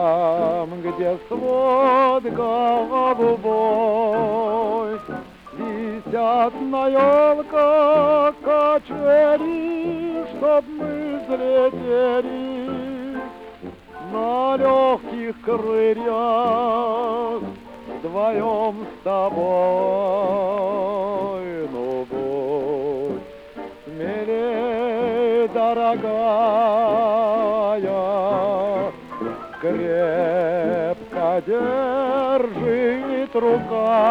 Там, где свод голубой, висят на елках качели, чтоб мы взлетели на легких крыльях вдвоем с тобой. Ну, будь смелей, дорогая, крепко держит рука.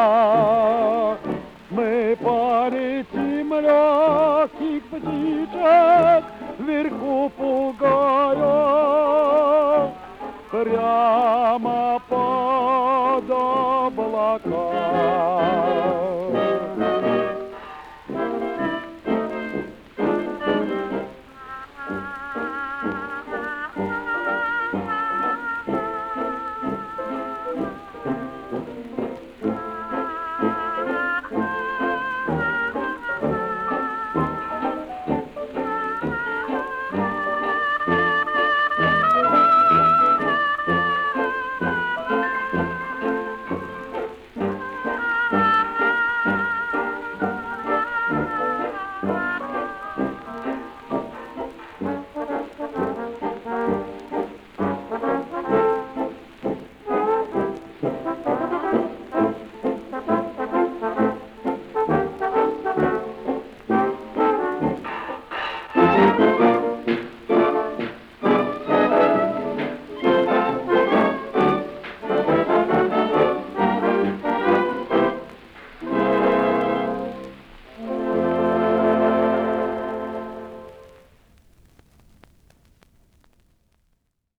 Мы полетим легких птичек вверху пугая, прямо под облака.